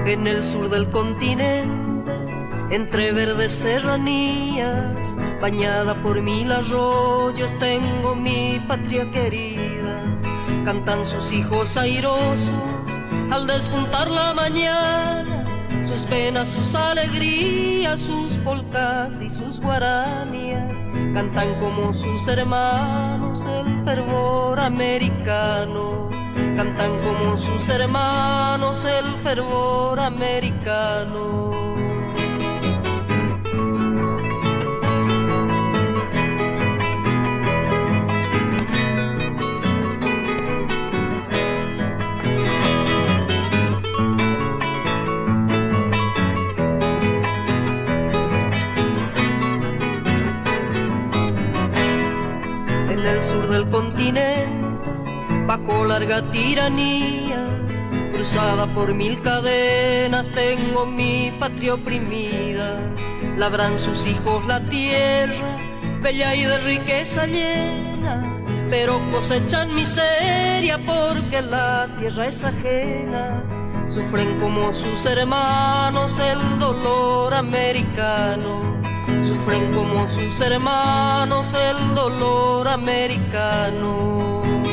En el sur del continente, entre verdes serranías, bañada por 1000 arroyos, tengo mi patria querida. Cantan sus hijos airosos al despuntar la mañana, sus penas, sus alegrías, sus polcas y sus guaranías. Cantan como sus hermanos el fervor americano. Cantan como sus hermanos el fervor americano. En el sur del continente, bajo larga tiranía, cruzada por 1000 cadenas, tengo mi patria oprimida. Labran sus hijos la tierra, bella y de riqueza llena, pero cosechan miseria porque la tierra es ajena. Sufren como sus hermanos el dolor americano. Sufren como sus hermanos el dolor americano.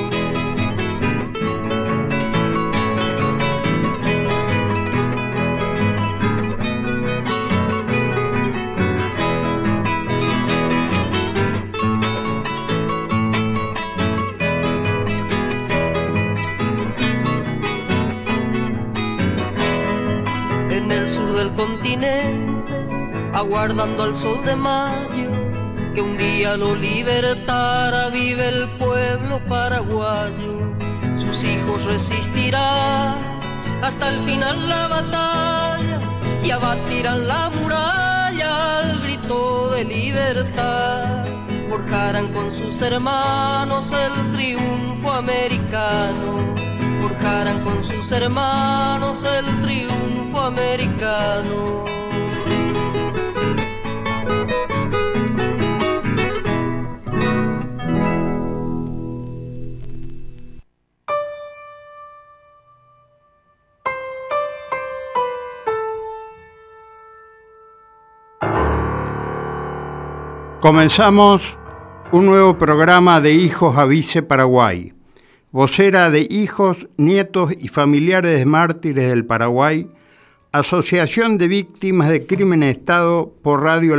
En el sur del continente, aguardando al sol de mayo, que un día lo libertara, vive el pueblo paraguayo. Sus hijos resistirán hasta el final la batalla y abatirán la muralla al grito de libertad. Forjarán con sus hermanos el triunfo americano. Forjarán con sus hermanos el triunfo americano. Comenzamos un nuevo programa de Hijos Avise Paraguay, vocera de hijos, nietos y familiares de mártires del Paraguay, Asociación de Víctimas de Crimen de Estado por Radio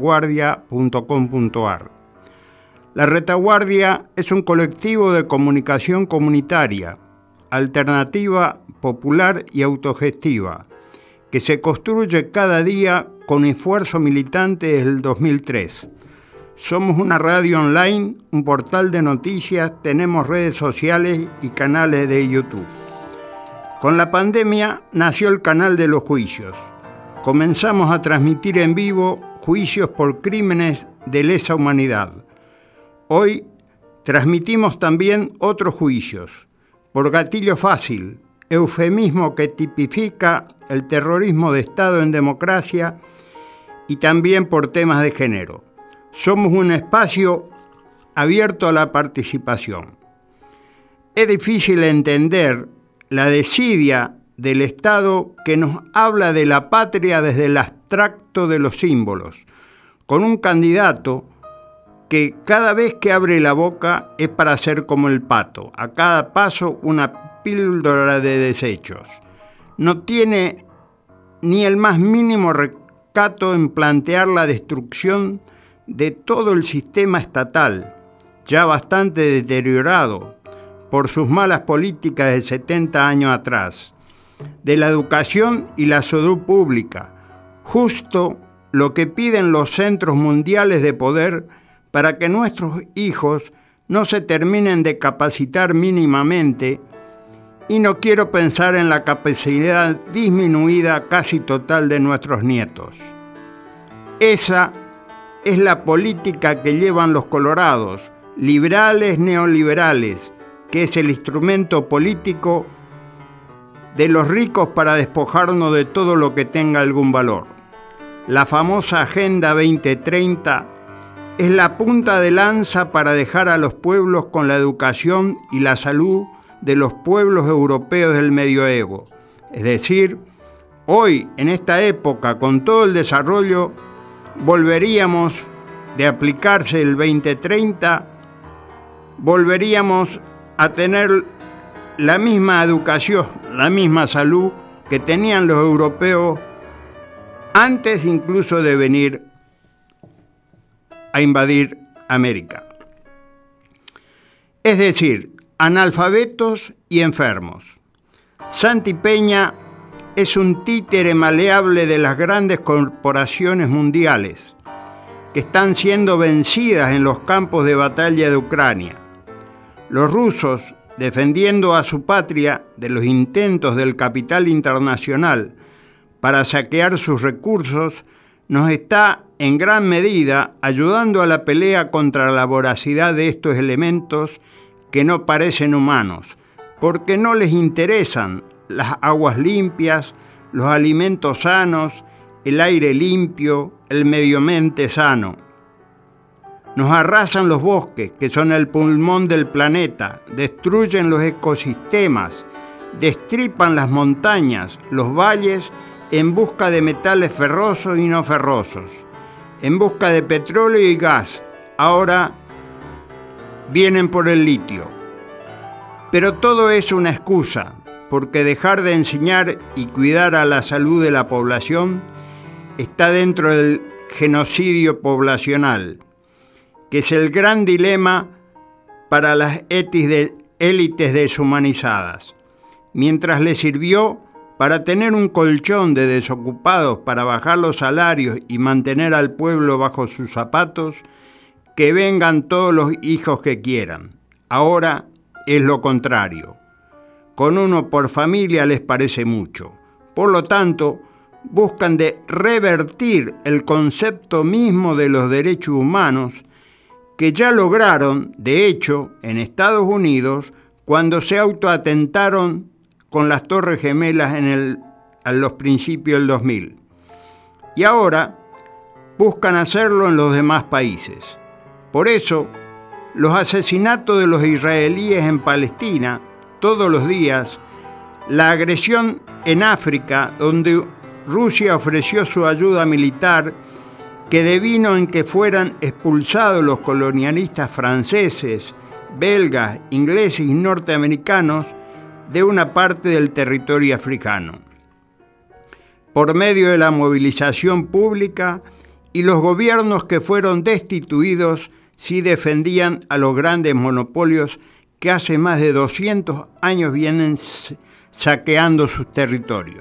laretaguardia.com.ar. La Retaguardia es un colectivo de comunicación comunitaria, alternativa, popular y autogestiva, que se construye cada día con esfuerzo militante desde el 2003. Somos una radio online, un portal de noticias, tenemos redes sociales y canales de YouTube. Con la pandemia nació el canal de los juicios. Comenzamos a transmitir en vivo juicios por crímenes de lesa humanidad. Hoy transmitimos también otros juicios, por gatillo fácil, eufemismo que tipifica el terrorismo de Estado en democracia, y también por temas de género. Somos un espacio abierto a la participación. Es difícil entender la desidia del Estado que nos habla de la patria desde el abstracto de los símbolos, con un candidato que cada vez que abre la boca es para ser como el pato, a cada paso una píldora de desechos. No tiene ni el más mínimo recato en plantear la destrucción de todo el sistema estatal, ya bastante deteriorado por sus malas políticas de 70 años atrás, de la educación y la salud pública, justo lo que piden los centros mundiales de poder para que nuestros hijos no se terminen de capacitar mínimamente, y no quiero pensar en la capacidad disminuida casi total de nuestros nietos. Esa es la política que llevan los colorados, liberales neoliberales, que es el instrumento político de los ricos para despojarnos de todo lo que tenga algún valor. La famosa Agenda 2030 es la punta de lanza para dejar a los pueblos con la educación y la salud de los pueblos europeos del medioevo, es decir, Hoy, en esta época, con todo el desarrollo, volveríamos, de aplicarse el 2030, volveríamos a tener la misma educación, la misma salud que tenían los europeos antes incluso de venir a invadir América. Es decir, analfabetos y enfermos. Santi Peña es un títere maleable de las grandes corporaciones mundiales que están siendo vencidas en los campos de batalla de Ucrania. Los rusos, defendiendo a su patria de los intentos del capital internacional para saquear sus recursos, nos está en gran medida ayudando a la pelea contra la voracidad de estos elementos que no parecen humanos, porque no les interesan las aguas limpias, los alimentos sanos, el aire limpio, el medio ambiente sano. Nos arrasan los bosques, que son el pulmón del planeta, destruyen los ecosistemas, destripan las montañas, los valles, en busca de metales ferrosos y no ferrosos, en busca de petróleo y gas. Ahora vienen por el litio. Pero todo es una excusa, porque dejar de enseñar y cuidar a la salud de la población está dentro del genocidio poblacional, que es el gran dilema para las élites deshumanizadas. Mientras les sirvió para tener un colchón de desocupados para bajar los salarios y mantener al pueblo bajo sus zapatos, que vengan todos los hijos que quieran. Ahora es lo contrario. Con uno por familia les parece mucho. Por lo tanto, buscan de revertir el concepto mismo de los derechos humanos que ya lograron, de hecho, en Estados Unidos, cuando se autoatentaron con las Torres Gemelas a los principios del 2000. Y ahora buscan hacerlo en los demás países. Por eso, los asesinatos de los israelíes en Palestina, todos los días, la agresión en África, donde Rusia ofreció su ayuda militar, que devino en que fueran expulsados los colonialistas franceses, belgas, ingleses y norteamericanos de una parte del territorio africano. Por medio de la movilización pública y los gobiernos que fueron destituidos sí defendían a los grandes monopolios que hace más de 200 años vienen saqueando sus territorios.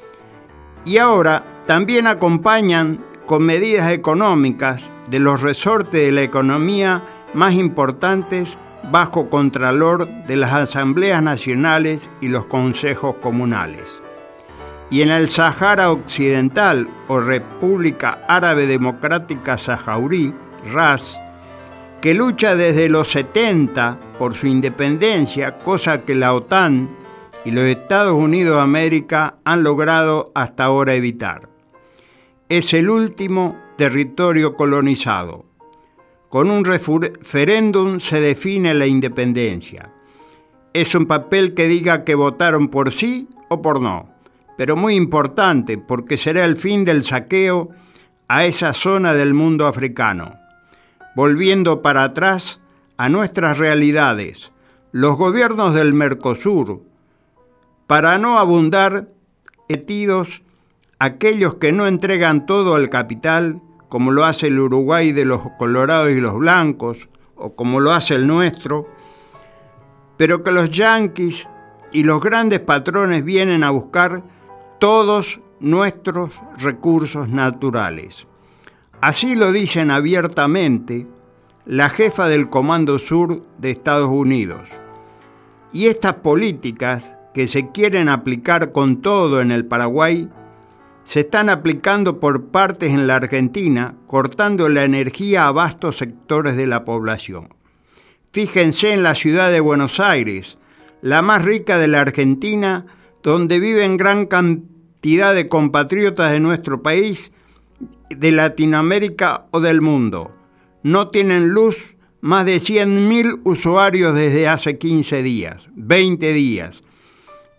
Y ahora también acompañan con medidas económicas de los resortes de la economía más importantes bajo contralor de las asambleas nacionales y los consejos comunales. Y en el Sahara Occidental o República Árabe Democrática Saharaui, RAS, que lucha desde los 70 por su independencia, cosa que la OTAN y los Estados Unidos de América han logrado hasta ahora evitar. Es el último territorio colonizado. Con un referéndum se define la independencia. Es un papel que diga que votaron por sí o por no, pero muy importante porque será el fin del saqueo a esa zona del mundo africano. Volviendo para atrás a nuestras realidades, los gobiernos del Mercosur, para no abundar, metidos aquellos que no entregan todo al capital, como lo hace el Uruguay de los colorados y los blancos, o como lo hace el nuestro, pero que los yanquis y los grandes patrones vienen a buscar todos nuestros recursos naturales. Así lo dicen abiertamente la jefa del Comando Sur de Estados Unidos. Y estas políticas que se quieren aplicar con todo en el Paraguay, se están aplicando por partes en la Argentina, cortando la energía a vastos sectores de la población. Fíjense en la ciudad de Buenos Aires, la más rica de la Argentina, donde viven gran cantidad de compatriotas de nuestro país, de Latinoamérica o del mundo. No tienen luz más de 100.000 usuarios desde hace 15 días, 20 días.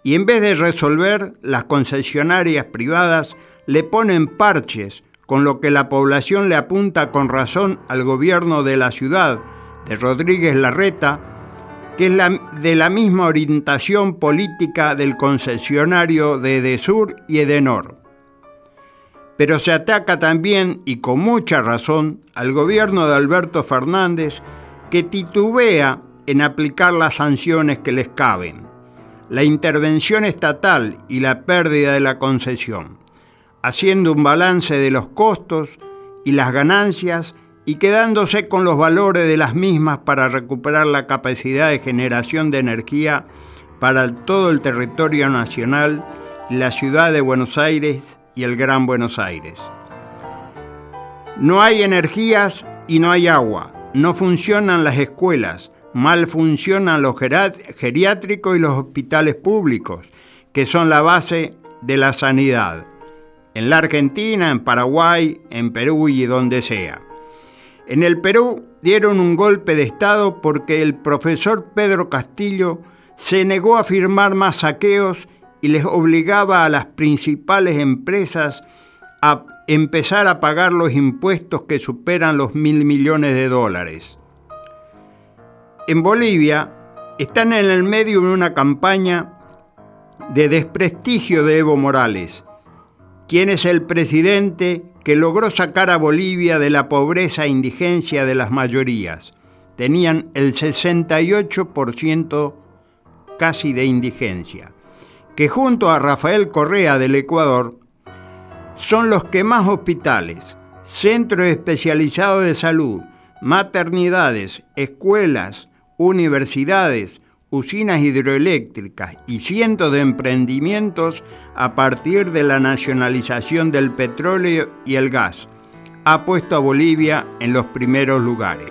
y en vez de resolver, las concesionarias privadas le ponen parches, con lo que la población le apunta con razón al gobierno de la ciudad, de Rodríguez Larreta, que es de la misma orientación política del concesionario de Edesur y Edenor. Pero se ataca también, y con mucha razón, al gobierno de Alberto Fernández, que titubea en aplicar las sanciones que les caben, la intervención estatal y la pérdida de la concesión, haciendo un balance de los costos y las ganancias y quedándose con los valores de las mismas para recuperar la capacidad de generación de energía para todo el territorio nacional, la ciudad de Buenos Aires y el Gran Buenos Aires. No hay energías y no hay agua, no funcionan las escuelas, mal funcionan los geriátricos y los hospitales públicos, que son la base de la sanidad, en la Argentina, en Paraguay, en Perú y donde sea. En el Perú dieron un golpe de Estado porque el profesor Pedro Castillo se negó a firmar más saqueos y les obligaba a las principales empresas a empezar a pagar los impuestos que superan los $1.000 millones. En Bolivia están en el medio de una campaña de desprestigio de Evo Morales, quien es el presidente que logró sacar a Bolivia de la pobreza e indigencia de las mayorías. Tenían el 68% casi de indigencia, que junto a Rafael Correa del Ecuador son los que más hospitales, centros especializados de salud, maternidades, escuelas, universidades, usinas hidroeléctricas y cientos de emprendimientos a partir de la nacionalización del petróleo y el gas, ha puesto a Bolivia en los primeros lugares.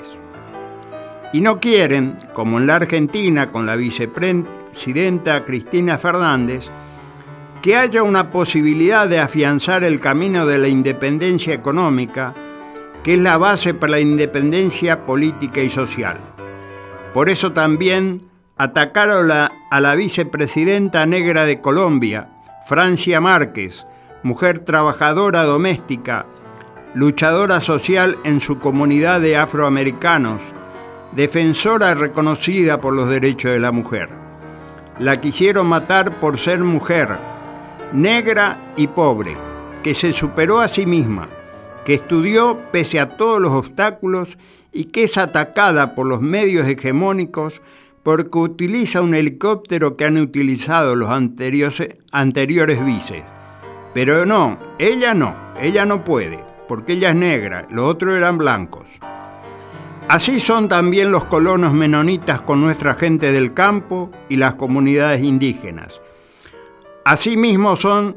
Y no quieren, como en la Argentina con la vicepresidenta Cristina Fernández, que haya una posibilidad de afianzar el camino de la independencia económica, que es la base para la independencia política y social. Por eso también atacaron a la vicepresidenta negra de Colombia, Francia Márquez, mujer trabajadora doméstica, luchadora social en su comunidad de afroamericanos, defensora reconocida por los derechos de la mujer. La quisieron matar por ser mujer, negra y pobre, que se superó a sí misma, que estudió pese a todos los obstáculos y que es atacada por los medios hegemónicos porque utiliza un helicóptero que han utilizado los anteriores vices. Pero ella no puede, porque ella es negra, los otros eran blancos. Así son también los colonos menonitas con nuestra gente del campo y las comunidades indígenas. Asimismo son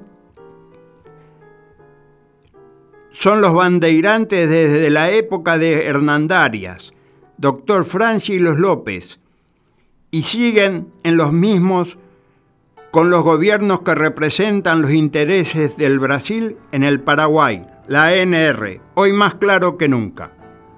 los bandeirantes desde la época de Hernandarias, Doctor Francis y los López, y siguen en los mismos con los gobiernos que representan los intereses del Brasil en el Paraguay, la ANR, hoy más claro que nunca.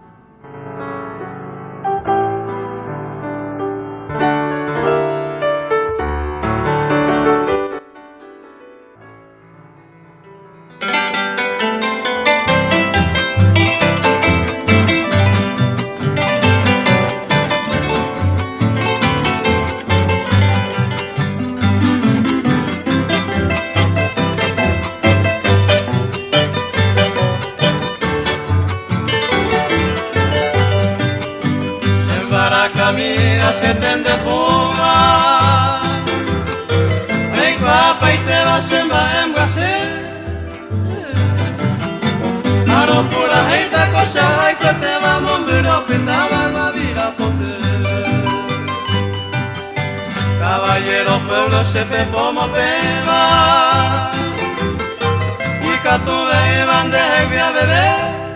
Caballero pueblo se pe como peba y catuve iban de a bebé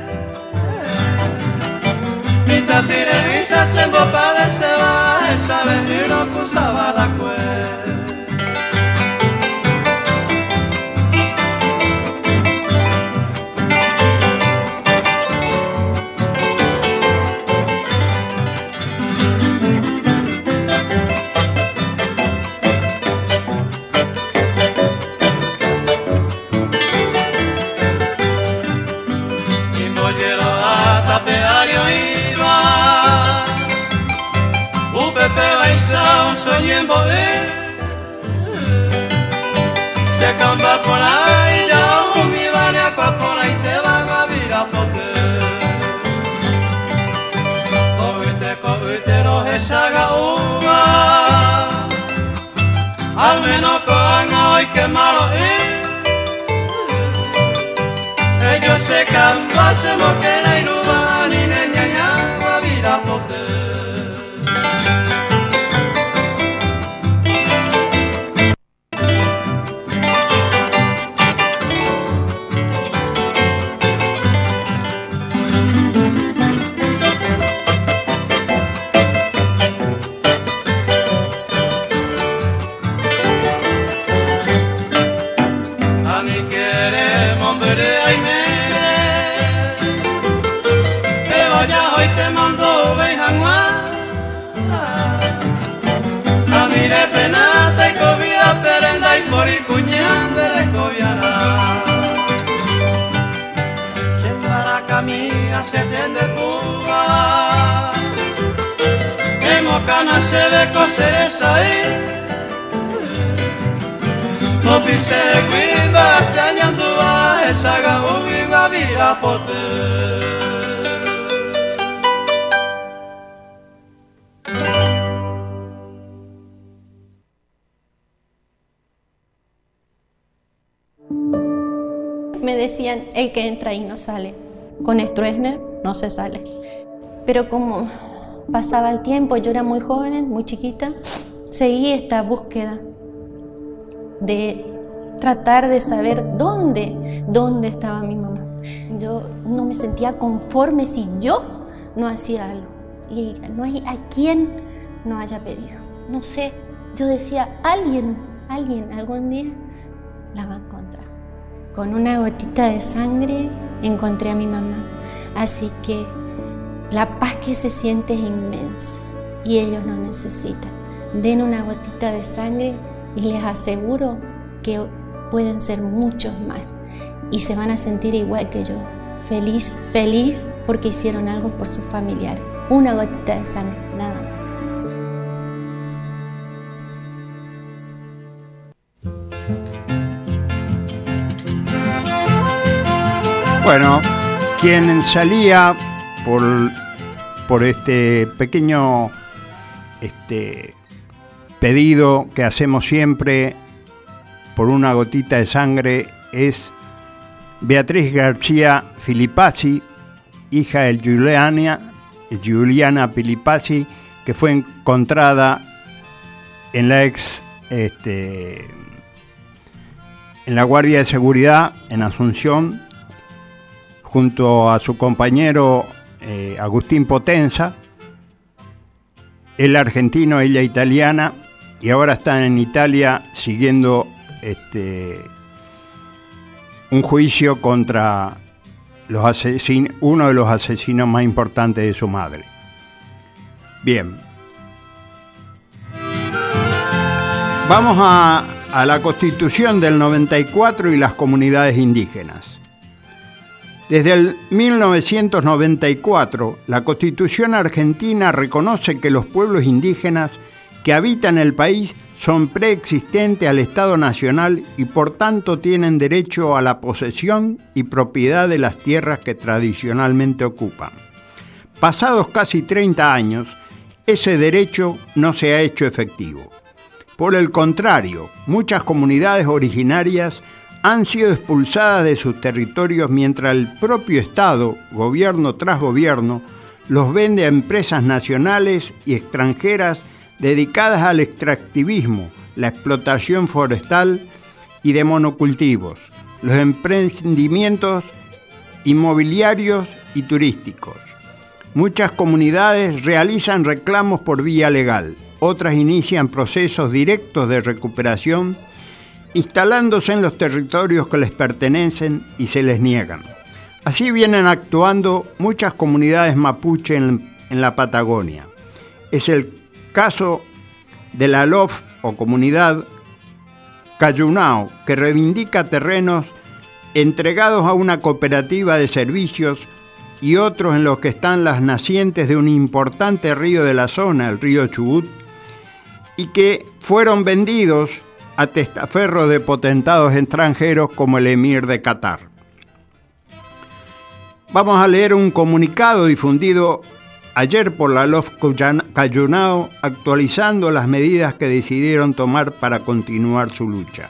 y tatire visa se embopa de seba esa vez y no cruzaba la cueva. tiempo se cambia por ahí, ya mi vania por ahí te van a vir a poder. Cogite no se haga una, al menos cojan hoy que malo ellos se cambian, se moquena y no van ni niña ya a vir a poder. Se tiende pura, que mocana se ve coser esa ahí. No pise guimba, se añandúa, esa gabu viva vira pote. Me decían, el que entra y no sale. Con Stroessner no se sale. Pero como pasaba el tiempo, yo era muy joven, muy chiquita, seguí esta búsqueda de tratar de saber dónde estaba mi mamá. Yo no me sentía conforme si yo no hacía algo. Y no hay a quien no haya pedido. No sé, yo decía, alguien algún día la va a encontrar. Con una gotita de sangre encontré a mi mamá, así que la paz que se siente es inmensa y ellos no necesitan. Den una gotita de sangre y les aseguro que pueden ser muchos más y se van a sentir igual que yo, feliz porque hicieron algo por sus familiares. Una gotita de sangre, nada más. Bueno, quien salía por este pequeño pedido que hacemos siempre por una gotita de sangre es Beatriz García Filipazzi, hija de Juliana Filipazzi, que fue encontrada en la en la Guardia de Seguridad en Asunción, junto a su compañero Agustín Potenza, él argentino, ella italiana, y ahora están en Italia siguiendo un juicio contra uno de los asesinos más importantes de su madre. Bien. Vamos a la Constitución del 94 y las comunidades indígenas. Desde el 1994, la Constitución argentina reconoce que los pueblos indígenas que habitan el país son preexistentes al Estado Nacional y por tanto tienen derecho a la posesión y propiedad de las tierras que tradicionalmente ocupan. Pasados casi 30 años, ese derecho no se ha hecho efectivo. Por el contrario, muchas comunidades originarias han sido expulsadas de sus territorios mientras el propio Estado, gobierno tras gobierno, los vende a empresas nacionales y extranjeras dedicadas al extractivismo, la explotación forestal y de monocultivos, los emprendimientos inmobiliarios y turísticos. Muchas comunidades realizan reclamos por vía legal, otras inician procesos directos de recuperación, instalándose en los territorios que les pertenecen y se les niegan. Así vienen actuando muchas comunidades mapuche en la Patagonia. Es el caso de la LOF o comunidad Cayunao, que reivindica terrenos entregados a una cooperativa de servicios y otros en los que están las nacientes de un importante río de la zona, el río Chubut, y que fueron vendidos a testaferros de potentados extranjeros como el emir de Qatar. Vamos a leer un comunicado difundido ayer por la LOF Callunao, actualizando las medidas que decidieron tomar para continuar su lucha.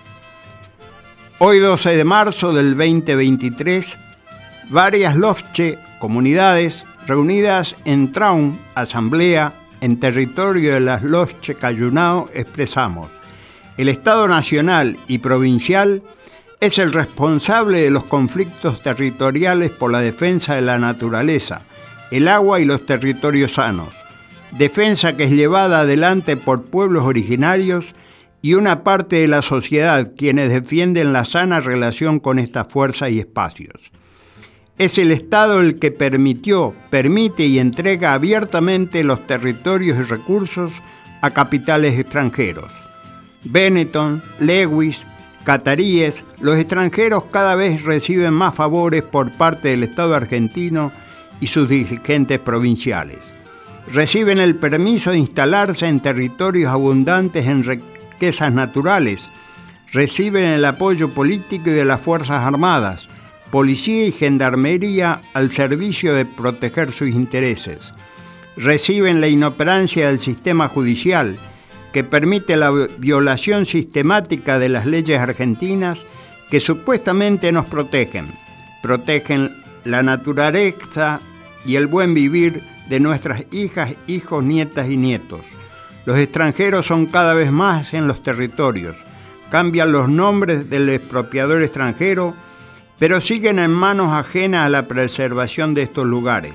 Hoy 12 de marzo del 2023, varias LOFCHE, comunidades, reunidas en Traun, asamblea, en territorio de las LOFCHE Callunao, expresamos: el Estado nacional y provincial es el responsable de los conflictos territoriales por la defensa de la naturaleza, el agua y los territorios sanos, defensa que es llevada adelante por pueblos originarios y una parte de la sociedad quienes defienden la sana relación con estas fuerzas y espacios. Es el Estado el que permite y entrega abiertamente los territorios y recursos a capitales extranjeros. Benetton, Lewis, cataríes, los extranjeros cada vez reciben más favores por parte del Estado argentino y sus dirigentes provinciales. Reciben el permiso de instalarse en territorios abundantes en riquezas naturales. Reciben el apoyo político y de las Fuerzas Armadas, policía y gendarmería al servicio de proteger sus intereses. Reciben la inoperancia del sistema judicial, que permite la violación sistemática de las leyes argentinas que supuestamente nos protegen. Protegen la naturaleza y el buen vivir de nuestras hijas, hijos, nietas y nietos. Los extranjeros son cada vez más en los territorios. Cambian los nombres del expropiador extranjero, pero siguen en manos ajenas a la preservación de estos lugares.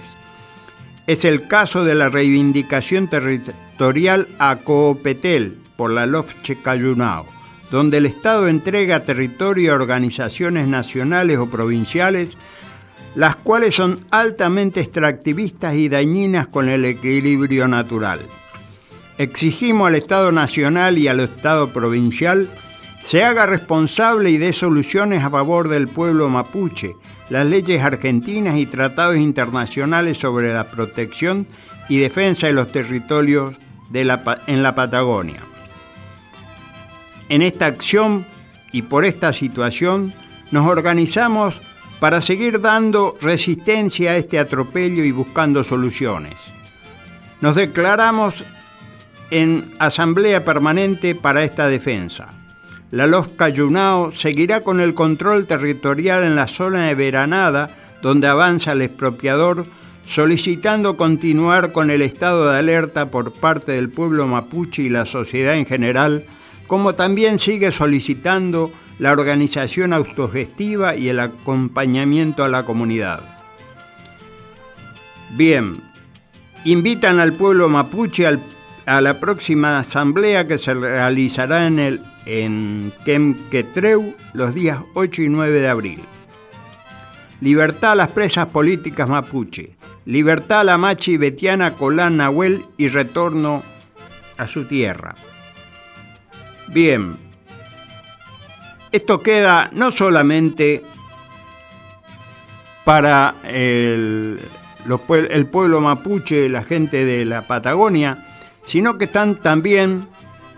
Es el caso de la reivindicación territorial a Coopetel por la LOFCHE Callunao, donde el Estado entrega territorio a organizaciones nacionales o provinciales, las cuales son altamente extractivistas y dañinas con el equilibrio natural. Exigimos al Estado nacional y al Estado provincial se haga responsable y dé soluciones a favor del pueblo mapuche, las leyes argentinas y tratados internacionales sobre la protección y defensa de los territorios en la Patagonia. En esta acción y por esta situación nos organizamos para seguir dando resistencia a este atropello y buscando soluciones. Nos declaramos en asamblea permanente para esta defensa. La LOF Callunao seguirá con el control territorial en la zona de Veranada, donde avanza el expropiador, solicitando continuar con el estado de alerta por parte del pueblo mapuche y la sociedad en general, como también sigue solicitando la organización autogestiva y el acompañamiento a la comunidad. Bien, invitan al pueblo mapuche a la próxima asamblea que se realizará en Quemquetreu los días 8 y 9 de abril. Libertad a las presas políticas mapuche, libertad a la machi Betiana Colán Nahuel y retorno a su tierra. Bien, esto queda no solamente para el pueblo mapuche, la gente de la Patagonia, sino que están también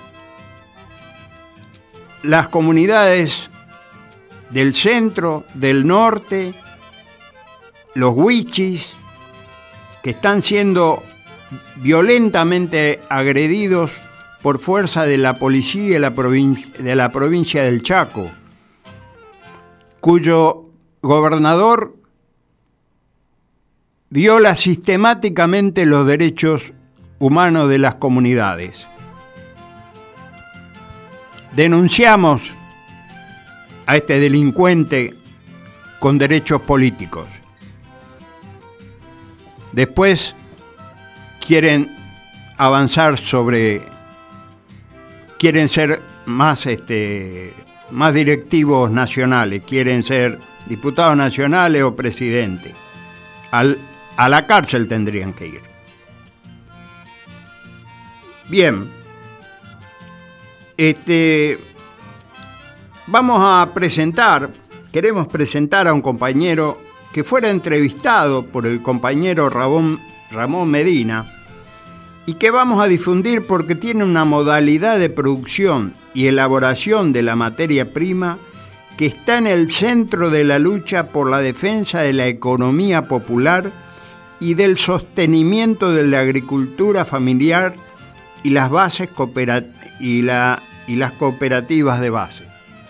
las comunidades del centro, del norte, los huichis, que están siendo violentamente agredidos por fuerza de la policía de la provincia del Chaco, cuyo gobernador viola sistemáticamente los derechos humanos de las comunidades. Denunciamos a este delincuente con derechos políticos. Después quieren avanzar quieren ser más directivos nacionales, quieren ser diputados nacionales o presidente. A la cárcel tendrían que ir. Bien, queremos presentar a un compañero que fuera entrevistado por el compañero Ramón Medina y que vamos a difundir porque tiene una modalidad de producción y elaboración de la materia prima que está en el centro de la lucha por la defensa de la economía popular y del sostenimiento de la agricultura familiar y las bases y las cooperativas de base.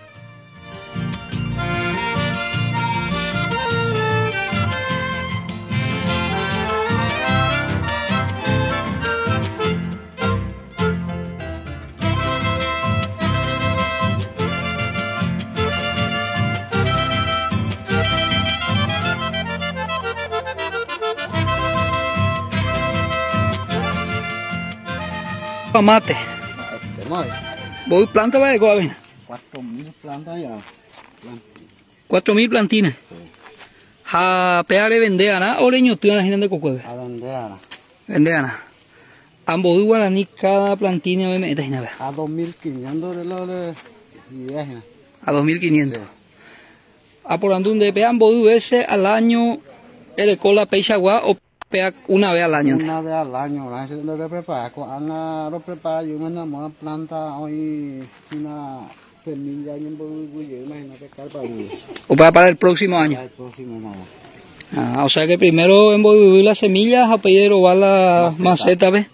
Mate. ¿Vos planta va de coavena? 4.000 plantas ya. 4.000 plantines. Sí. ¿A peare vendeana o leño tú en la gente de cocueve? A vendeana. Vendeana. Ambos guaraní cada plantine me metes una vez. A 2.500 de A 2.500. Sí. Apurando un DP ambos veces al año el cola peixagua o pea una vez al año. Una vez al año, la gente lo prepara. Cuando lo prepara, yo me enamoro de planta hoy una semilla y un poco imagínate carpabulo. O para el próximo año. El próximo año. Ah, o sea que primero envolver las semillas, a pedir robar la maceta, ¿ves?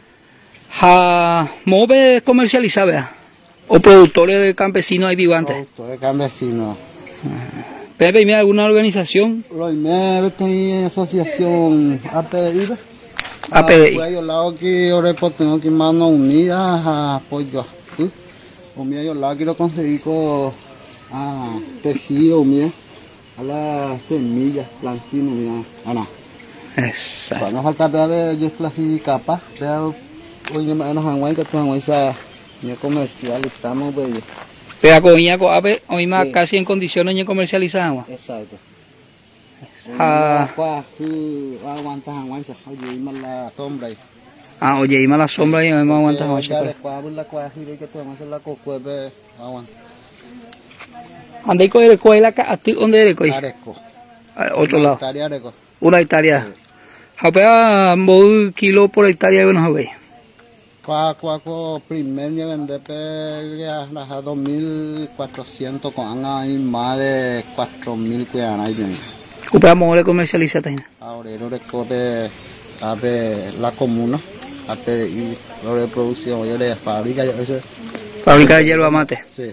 A mover comercializar, ¿ves? O productores de campesinos ahí vivantes. Productores campesinos. ¿Pero hay alguna organización? Lo primero estoy en asociación APDI. APDI. Yo lado que ahora tengo que manos unidas a apoyo. O mía yo lado quiero conseguir con tejido mío a las semillas, plantines mío. Ana. Exacto. Cuando falta ver yo clasificar capa, pero hoy me van a hanguay que tu hanguay sa ni comercializamos pues. Pero con ella hoy más Sí. casi en condiciones de comercializar. Exacto. Aguantas hanguay sa oye y la sombra. Ah, oye, y mala sombra y me aguanta más. Ya de cuadro la cuajira que tú haces la cocueve aguanta. ¿Dónde hay escuela acá? ¿Dónde hay escuela? Areco. Otro lado. Areco. Una hectárea. Japea un kilo por hectárea de unos veis. Cuaco primer día vende a 2.400 con hay más de 4.000 que hay bien. Japea mole comercializa también. Ahora no recorre a ver la comuna, a pedir la de producción, yo de fábrica, yo eso. Fábrica de hierba mate. Sí.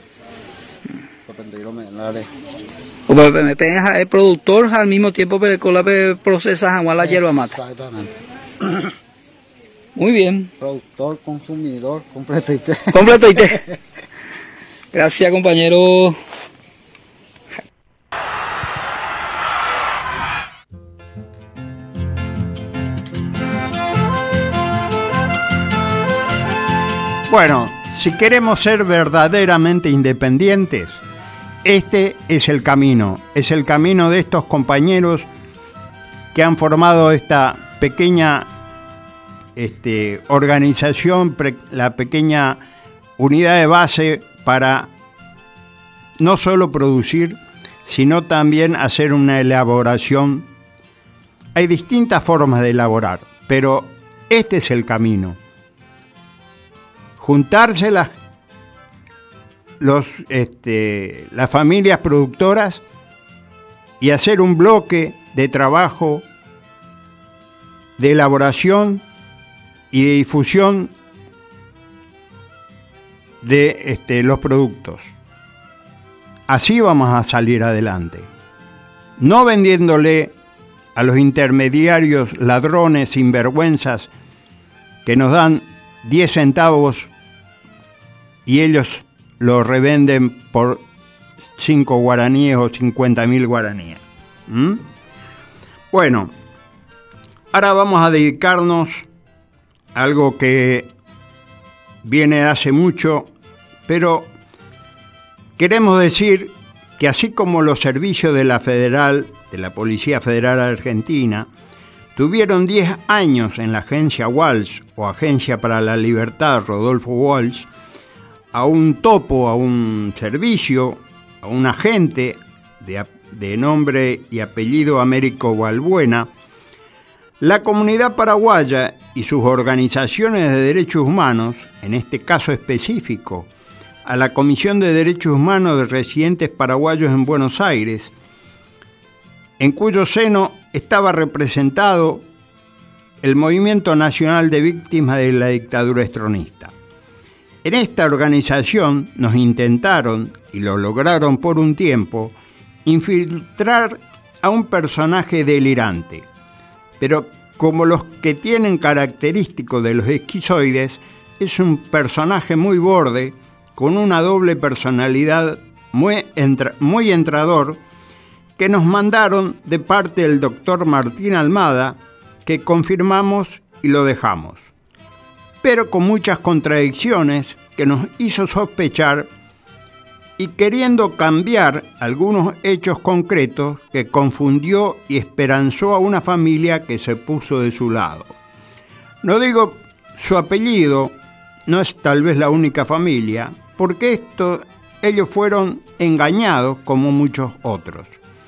Me pegas el productor al mismo tiempo pero con la procesa la hierba mate. Exactamente. Muy bien. Productor, consumidor, completo y té. Completo y té. Gracias, compañero. Bueno, si queremos ser verdaderamente independientes, este es el camino de estos compañeros que han formado esta pequeña organización, la pequeña unidad de base para no solo producir, sino también hacer una elaboración. Hay distintas formas de elaborar, pero este es el camino. Juntarse las familias productoras y hacer un bloque de trabajo, de elaboración y de difusión de los productos. Así vamos a salir adelante. No vendiéndole a los intermediarios ladrones sinvergüenzas que nos dan 10 centavos y ellos lo revenden por 5 guaraníes o 50.000 guaraníes. Bueno, ahora vamos a dedicarnos a algo que viene de hace mucho, pero queremos decir que así como los servicios de la Policía Federal Argentina, tuvieron 10 años en la agencia Walsh o Agencia para la Libertad Rodolfo Walsh, a un topo, a un servicio, a un agente de nombre y apellido Américo Balbuena, La comunidad paraguaya y sus organizaciones de derechos humanos, en este caso específico, a la Comisión de Derechos Humanos de Residentes Paraguayos en Buenos Aires, en cuyo seno estaba representado el Movimiento Nacional de Víctimas de la Dictadura Estronista. En esta organización nos intentaron, y lo lograron por un tiempo, infiltrar a un personaje delirante, pero como los que tienen característico de los esquizoides, es un personaje muy borde, con una doble personalidad muy entrador, que nos mandaron de parte del doctor Martín Almada, que confirmamos y lo dejamos, pero con muchas contradicciones que nos hizo sospechar y queriendo cambiar algunos hechos concretos que confundió y esperanzó a una familia que se puso de su lado. No digo su apellido, no es tal vez la única familia, porque ellos fueron engañados como muchos otros.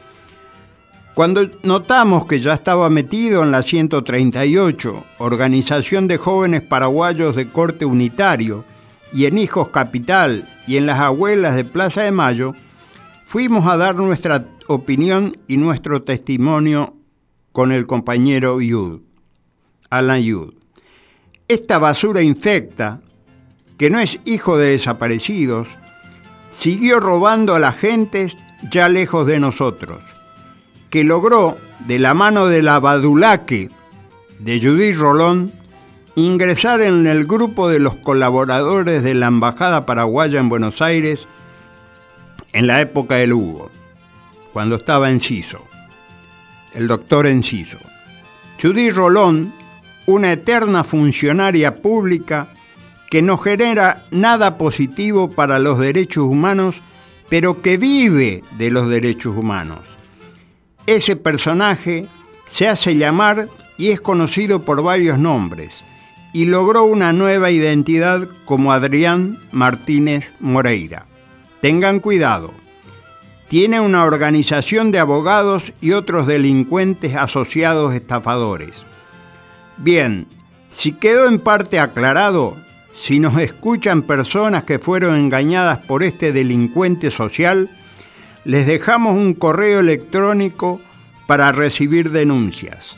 Cuando notamos que ya estaba metido en la 138, Organización de Jóvenes Paraguayos de Corte Unitario, y en Hijos Capital y en las Abuelas de Plaza de Mayo, fuimos a dar nuestra opinión y nuestro testimonio con el compañero Alan Yud. Esta basura infecta, que no es hijo de desaparecidos, siguió robando a las gentes ya lejos de nosotros, que logró, de la mano de la Badulaque de Judith Rolón, ingresar en el grupo de los colaboradores de la Embajada Paraguaya en Buenos Aires en la época del Hugo, cuando estaba Enciso, el doctor Enciso. Judith Rolón, una eterna funcionaria pública que no genera nada positivo para los derechos humanos, pero que vive de los derechos humanos. Ese personaje se hace llamar y es conocido por varios nombres, y logró una nueva identidad como Adrián Martínez Moreira. Tengan cuidado. Tiene una organización de abogados y otros delincuentes asociados estafadores. Bien, si quedó en parte aclarado, si nos escuchan personas que fueron engañadas por este delincuente social, les dejamos un correo electrónico para recibir denuncias.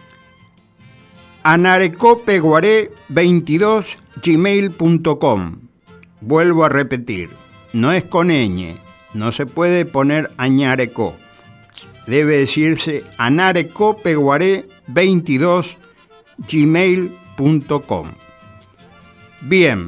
anarecopeguaré22@gmail.com. Vuelvo a repetir, no es con ñ, no se puede poner añareco. Debe decirse anarecopeguaré22@gmail.com. Bien.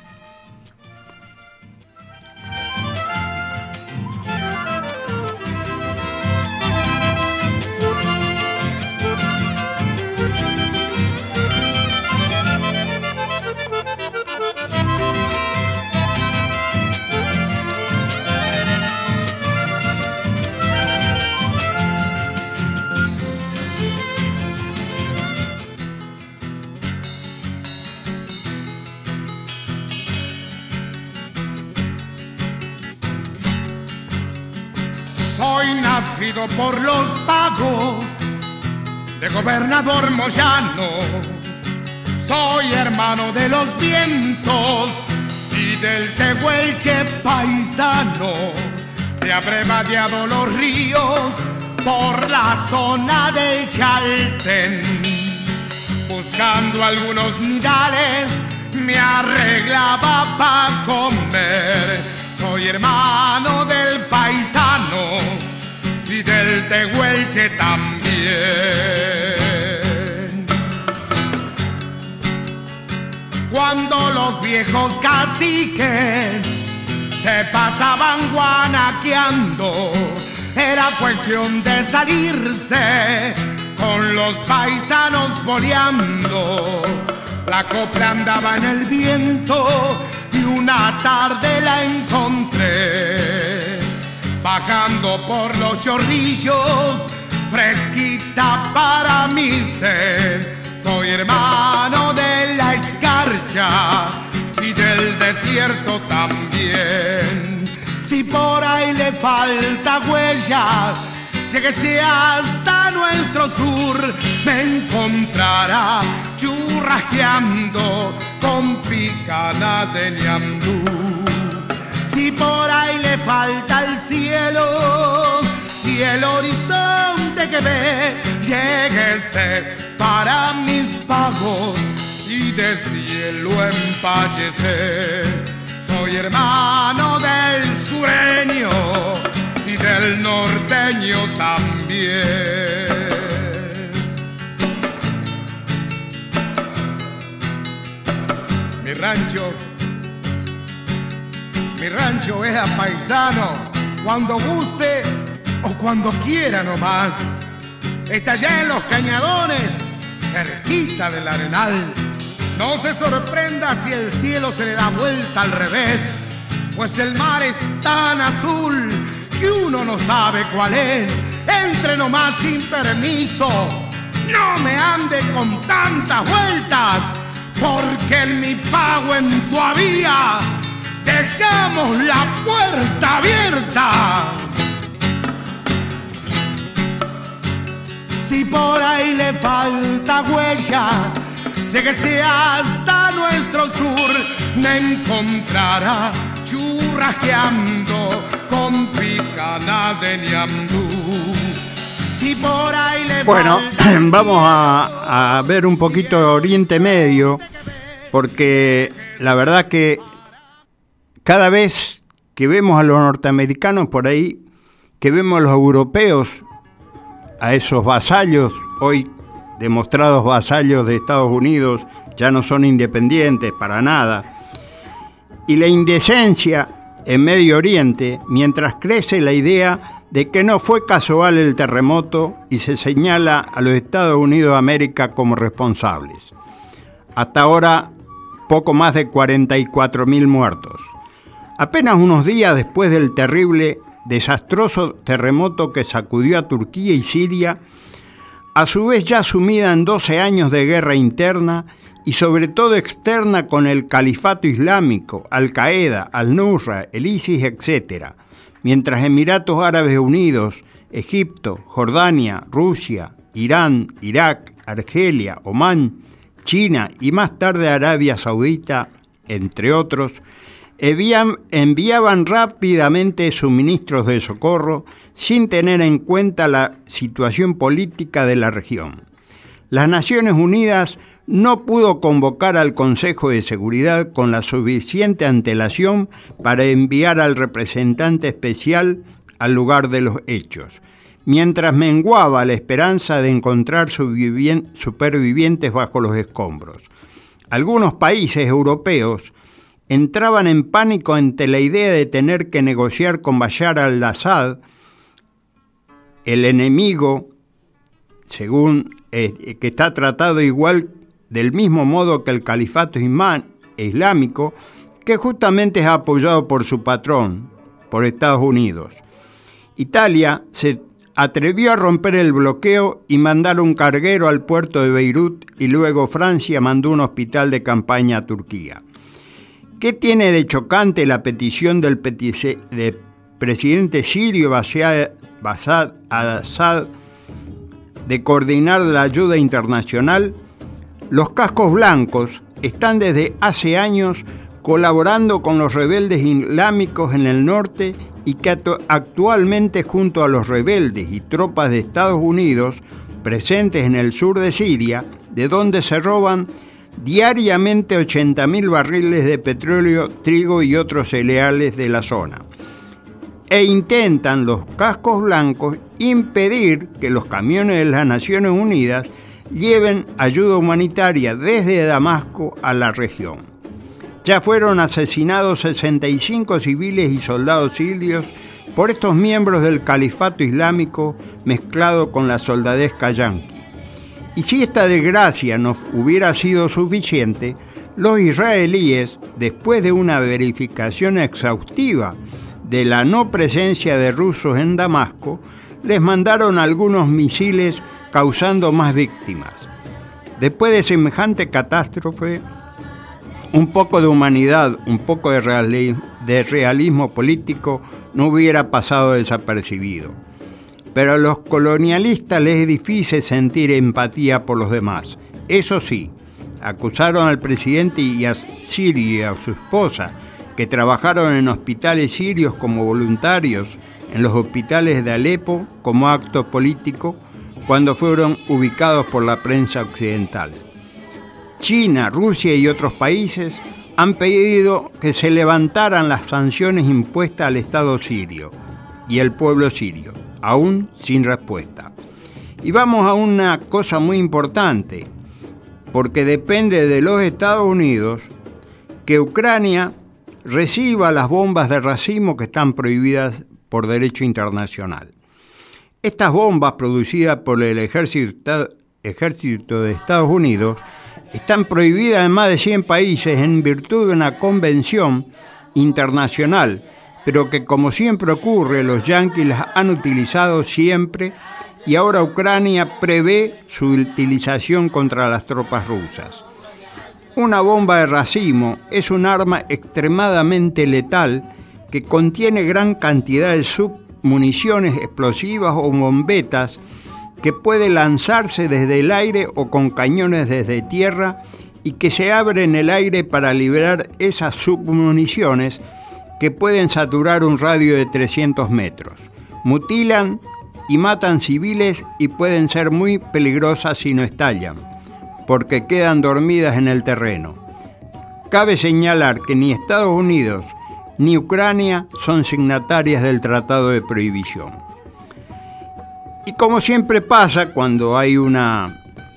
Soy nacido por los pagos de gobernador Moyano. Soy hermano de los vientos y del tehuelche paisano. Se ha abrevadiado los ríos por la zona del Chaltén. Buscando algunos nidales me arreglaba pa' comer. Soy hermano del paisano y del tehuelche también. Cuando los viejos caciques se pasaban guanaqueando, era cuestión de salirse con los paisanos boleando. La copla andaba en el viento y una tarde la encontré bajando por los chorrillos, fresquita para mi sed. Soy hermano de la escarcha y del desierto también. Si por ahí le falta huella lléguese hasta nuestro sur, me encontrará churrasqueando con picana de ñandú. Si por ahí le falta el cielo y el horizonte que ve, lléguese para mis pagos y de cielo empallece. Soy hermano del sureño y del norteño también. Mi rancho es a paisano, cuando guste o cuando quiera nomás. Está allá en los cañadones, cerquita del Arenal. No se sorprenda si el cielo se le da vuelta al revés, pues el mar es tan azul que uno no sabe cuál es. Entre nomás sin permiso, no me ande con tantas vueltas, porque en mi pago en Tuavía dejamos la puerta abierta. Si por ahí le falta huella, lléguese hasta nuestro sur, me encontrará churrasqueando con picana de ñandú. Si por ahí le Bueno, vamos a ver un poquito de Oriente Medio, porque la verdad que cada vez que vemos a los norteamericanos por ahí, que vemos a los europeos, a esos vasallos, hoy demostrados vasallos de Estados Unidos, ya no son independientes para nada, y la indecencia en Medio Oriente, mientras crece la idea de que no fue casual el terremoto y se señala a los Estados Unidos de América como responsables. Hasta ahora, poco más de 44.000 muertos. Apenas unos días después del terrible, desastroso terremoto que sacudió a Turquía y Siria, a su vez ya sumida en 12 años de guerra interna y sobre todo externa con el Califato Islámico, Al-Qaeda, Al-Nusra, el ISIS, etc., mientras Emiratos Árabes Unidos, Egipto, Jordania, Rusia, Irán, Irak, Argelia, Omán, China y más tarde Arabia Saudita, entre otros, enviaban rápidamente suministros de socorro sin tener en cuenta la situación política de la región. Las Naciones Unidas no pudo convocar al Consejo de Seguridad con la suficiente antelación para enviar al representante especial al lugar de los hechos, mientras menguaba la esperanza de encontrar supervivientes bajo los escombros. Algunos países europeos entraban en pánico ante la idea de tener que negociar con Bashar al-Assad, el enemigo, según que está tratado igual del mismo modo que el Califato Islámico, que justamente es apoyado por su patrón, por Estados Unidos. Italia se atrevió a romper el bloqueo y mandar un carguero al puerto de Beirut, y luego Francia mandó un hospital de campaña a Turquía. ¿Qué tiene de chocante la petición del presidente sirio Bashar al-Assad de coordinar la ayuda internacional? Los cascos blancos están desde hace años colaborando con los rebeldes islámicos en el norte y que actualmente, junto a los rebeldes y tropas de Estados Unidos presentes en el sur de Siria, de donde se roban diariamente 80.000 barriles de petróleo, trigo y otros cereales de la zona. E intentan los cascos blancos impedir que los camiones de las Naciones Unidas lleven ayuda humanitaria desde Damasco a la región. Ya fueron asesinados 65 civiles y soldados sirios por estos miembros del Califato Islámico mezclado con la soldadesca yanqui. Y si esta desgracia no hubiera sido suficiente, los israelíes, después de una verificación exhaustiva de la no presencia de rusos en Damasco, les mandaron algunos misiles causando más víctimas. Después de semejante catástrofe, un poco de humanidad, un poco de realismo político no hubiera pasado desapercibido. pero a los colonialistas les es difícil sentir empatía por los demás. Eso sí, acusaron al presidente sirio y a su esposa, que trabajaron en hospitales sirios como voluntarios en los hospitales de Alepo como acto político cuando fueron ubicados por la prensa occidental. China, Rusia y otros países han pedido que se levantaran las sanciones impuestas al Estado sirio y al pueblo sirio, aún sin respuesta. Y vamos a una cosa muy importante, porque depende de los Estados Unidos que Ucrania reciba las bombas de racimo que están prohibidas por derecho internacional. Estas bombas producidas por el ejército de Estados Unidos están prohibidas en más de 100 países en virtud de una convención internacional, pero que, como siempre ocurre, los yanquis las han utilizado siempre y ahora Ucrania prevé su utilización contra las tropas rusas. Una bomba de racimo es un arma extremadamente letal que contiene gran cantidad de submuniciones explosivas o bombetas que puede lanzarse desde el aire o con cañones desde tierra y que se abre en el aire para liberar esas submuniciones que pueden saturar un radio de 300 metros. Mutilan y matan civiles y pueden ser muy peligrosas si no estallan, porque quedan dormidas en el terreno. Cabe señalar que ni Estados Unidos ni Ucrania son signatarias del Tratado de Prohibición. Y como siempre pasa cuando hay una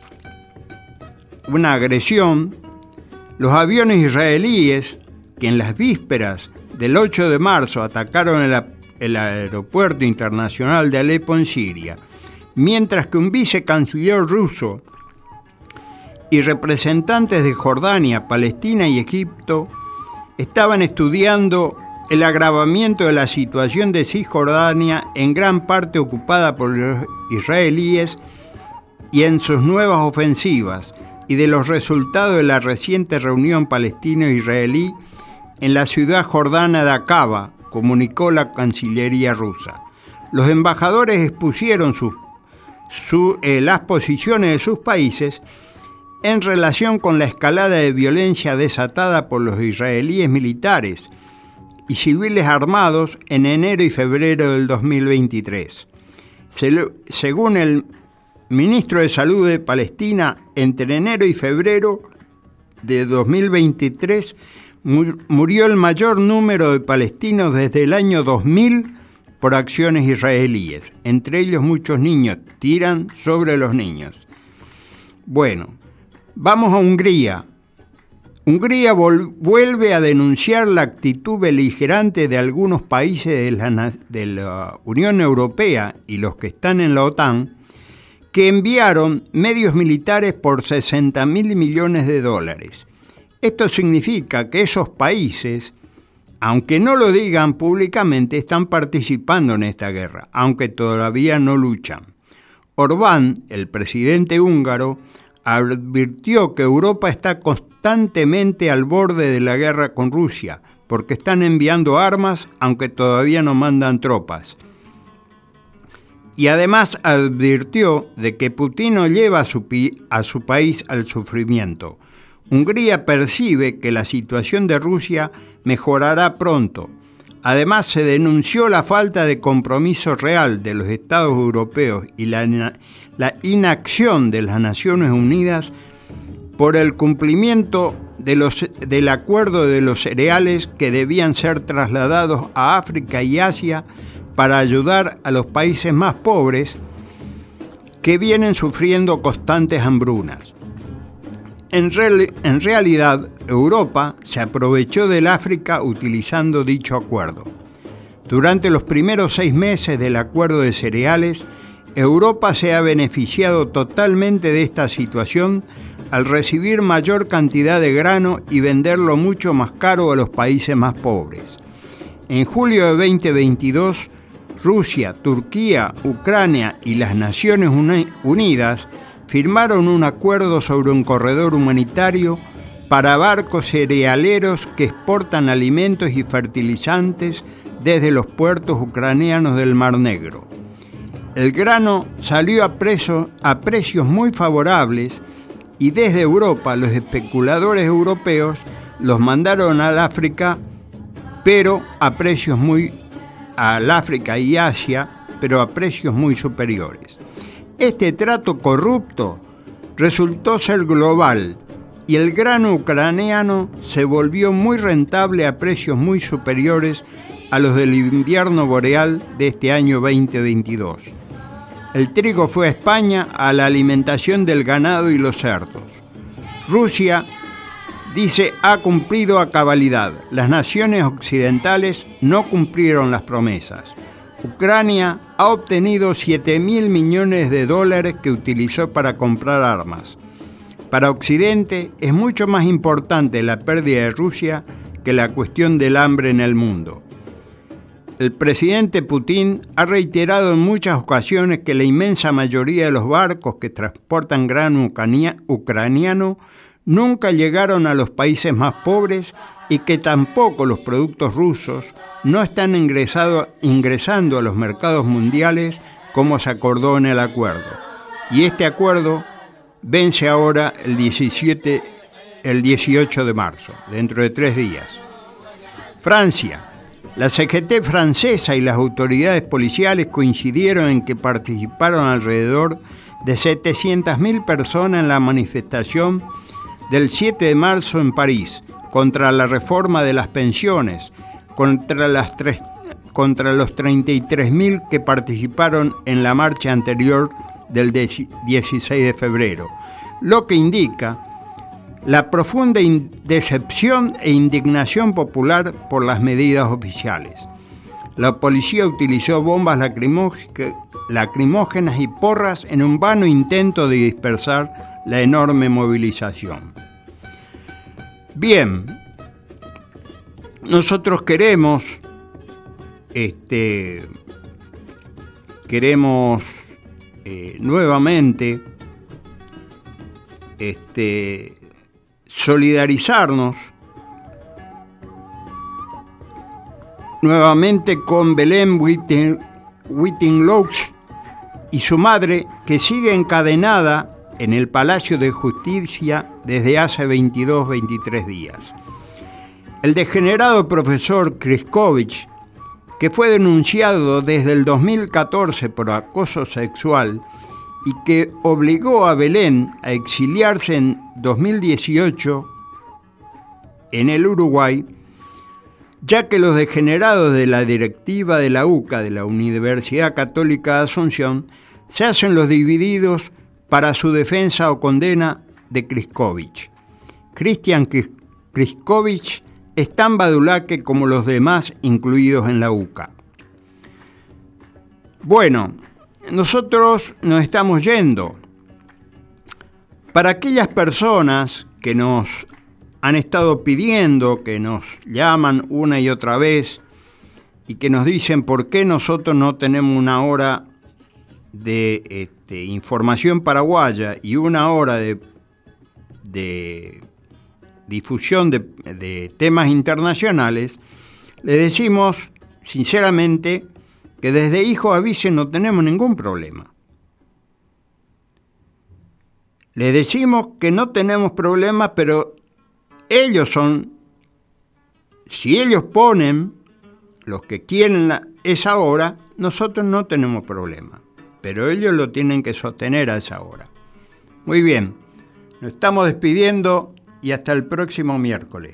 agresión, los aviones israelíes que en las vísperas del 8 de marzo atacaron el aeropuerto internacional de Alepo en Siria, mientras que un vicecanciller ruso y representantes de Jordania, Palestina y Egipto estaban estudiando el agravamiento de la situación de Cisjordania, en gran parte ocupada por los israelíes, y en sus nuevas ofensivas, y de los resultados de la reciente reunión palestino-israelí en la ciudad jordana de Aqaba, comunicó la Cancillería rusa. Los embajadores expusieron las posiciones de sus países en relación con la escalada de violencia desatada por los israelíes militares y civiles armados en enero y febrero del 2023. Según el ministro de Salud de Palestina, entre enero y febrero de 2023 murió el mayor número de palestinos desde el año 2000 por acciones israelíes. Entre ellos muchos niños tiran sobre los niños. Bueno, vamos a Hungría. Hungría vuelve a denunciar la actitud beligerante de algunos países de la Unión Europea y los que están en la OTAN, que enviaron medios militares por $60.000 millones. Esto significa que esos países, aunque no lo digan públicamente, están participando en esta guerra, aunque todavía no luchan. Orbán, el presidente húngaro, advirtió que Europa está constantemente al borde de la guerra con Rusia, porque están enviando armas, aunque todavía no mandan tropas. Y además advirtió de que Putin no lleva a su país al sufrimiento. Hungría percibe que la situación de Rusia mejorará pronto. Además, se denunció la falta de compromiso real de los Estados europeos y la inacción de las Naciones Unidas por el cumplimiento del acuerdo de los cereales que debían ser trasladados a África y Asia para ayudar a los países más pobres que vienen sufriendo constantes hambrunas. En realidad, Europa se aprovechó del África utilizando dicho acuerdo. Durante los primeros 6 meses del acuerdo de cereales, Europa se ha beneficiado totalmente de esta situación al recibir mayor cantidad de grano y venderlo mucho más caro a los países más pobres. En julio de 2022, Rusia, Turquía, Ucrania y las Naciones Unidas firmaron un acuerdo sobre un corredor humanitario para barcos cerealeros que exportan alimentos y fertilizantes desde los puertos ucranianos del Mar Negro. el grano salió a precios muy favorables y desde Europa los especuladores europeos los mandaron al África, pero al África y Asia, pero a precios muy superiores. Este trato corrupto resultó ser global y el grano ucraniano se volvió muy rentable a precios muy superiores a los del invierno boreal de este año 2022. El trigo fue a España a la alimentación del ganado y los cerdos. Rusia, dice, ha cumplido a cabalidad. Las naciones occidentales no cumplieron las promesas. Ucrania ha obtenido $7.000 millones que utilizó para comprar armas. Para Occidente es mucho más importante la pérdida de Rusia que la cuestión del hambre en el mundo. El presidente Putin ha reiterado en muchas ocasiones que la inmensa mayoría de los barcos que transportan grano ucraniano nunca llegaron a los países más pobres y que tampoco los productos rusos no están ingresando a los mercados mundiales como se acordó en el acuerdo. Y este acuerdo vence ahora el 18 de marzo, dentro de 3 días. Francia. La CGT francesa y las autoridades policiales coincidieron en que participaron alrededor de 700.000 personas en la manifestación del 7 de marzo en París contra la reforma de las pensiones, contra los 33.000 que participaron en la marcha anterior del 16 de febrero, lo que indica la profunda decepción e indignación popular por las medidas oficiales. La policía utilizó bombas lacrimógenas y porras en un vano intento de dispersar la enorme movilización. Bien, nosotros queremos nuevamente solidarizarnos nuevamente con Belén Whiting-Laux y su madre, que sigue encadenada en el Palacio de Justicia desde hace 23 días. El degenerado profesor Kryzkovich, que fue denunciado desde el 2014 por acoso sexual y que obligó a Belén a exiliarse en 2018 en el Uruguay, ya que los degenerados de la directiva de la UCA, de la Universidad Católica de Asunción, se hacen los divididos para su defensa o condena de Kryzkovich. Cristian Kryzkovich es tan badulaque como los demás incluidos en la UCA. Bueno, nosotros nos estamos yendo. Para aquellas personas que nos han estado pidiendo, que nos llaman una y otra vez y que nos dicen por qué nosotros no tenemos una hora de información paraguaya y una hora de difusión de temas internacionales, le decimos sinceramente que desde Hijo Avise no tenemos ningún problema. Le decimos que no tenemos problemas, pero ellos si ellos ponen los que quieren esa hora, nosotros no tenemos problema, pero ellos lo tienen que sostener a esa hora. Muy bien, nos estamos despidiendo y hasta el próximo miércoles.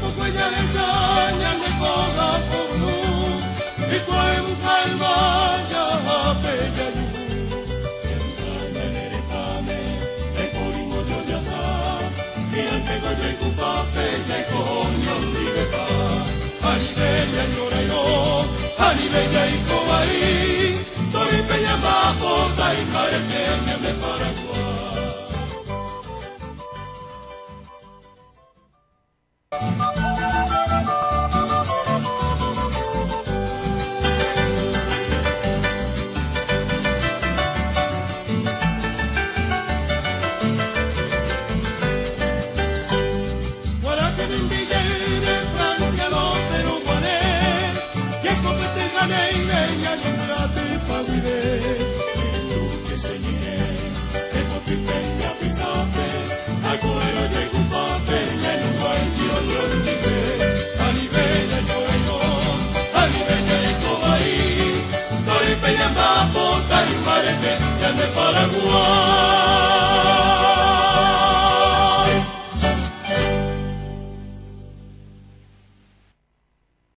cuella de saña de coga por luz, y cuenta el vaya a bella luz. Y el carne neretame, de corimo de ollata, y antego de cupape, y coño de paz. Ani bella llorero, ani bella y cobaí, tori peña bajo, y mare peña de Paraguay. Paraguay.